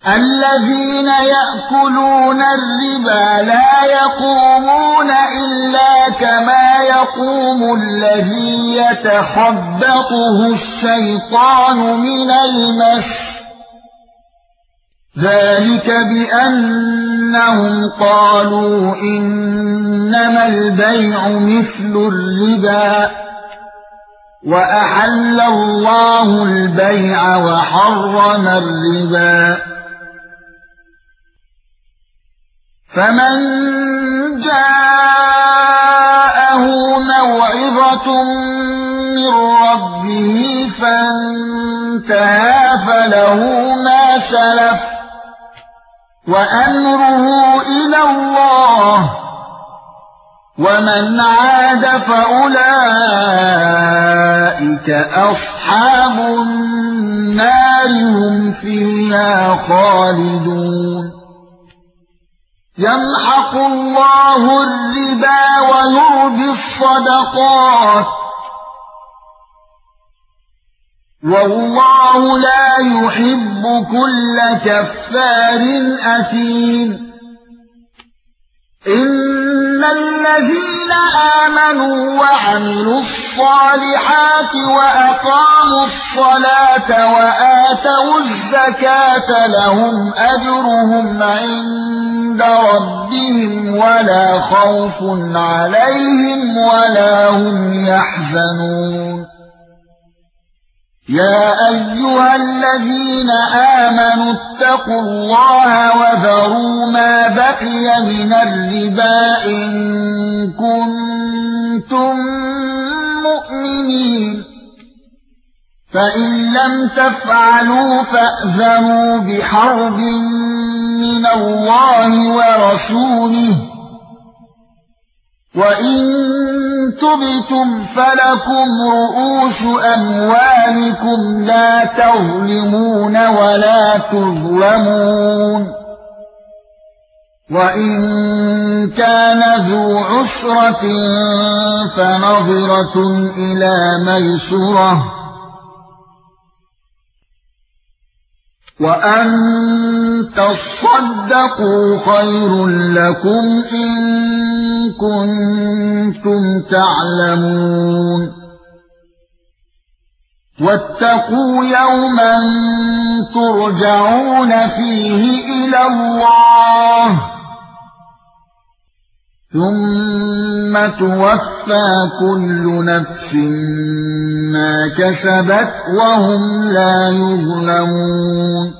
الذين يأكلون الربا لا يقومون إلا كما يقوم الذي يتخبطه الشيطان من المس، ذلك بأنهم قالوا إنما البيع مثل الربا وأحل الله البيع وحرم الربا. فمن جاءه موعظة من ربه فانتهى فله ما سلف وأمره إلى الله، ومن عاد فأولئك أصحاب النار هم فيها خالدون. يمحق الله الربا ويربي الصدقات والله لا يحب كل كفار أثيم. إن الذين آمنوا وعملوا الصالحات وأقاموا الصلاة وآتوا الزكاة لهم أجرهم عند ربهم ولا خوف عليهم ولا هم يحزنون. يا أيها الذين آمنوا اتقوا الله وذروا ما بقي من الربا إن كنتم مؤمنين، فإن لم تفعلوا فأذنوا بحرب من الله ورسوله، وإن تبتم فلكم رؤوس أموالكم لا تظلمون ولا تظلمون. وإن كان ذو عسرة فنظرة إلى ميسرة، وأن تصدقوا خير لكم إن كنتم تعلمون. واتقوا يوما ترجعون فيه إلى الله ثم توفى كل نفس ما كسبت وهم لا يظلمون.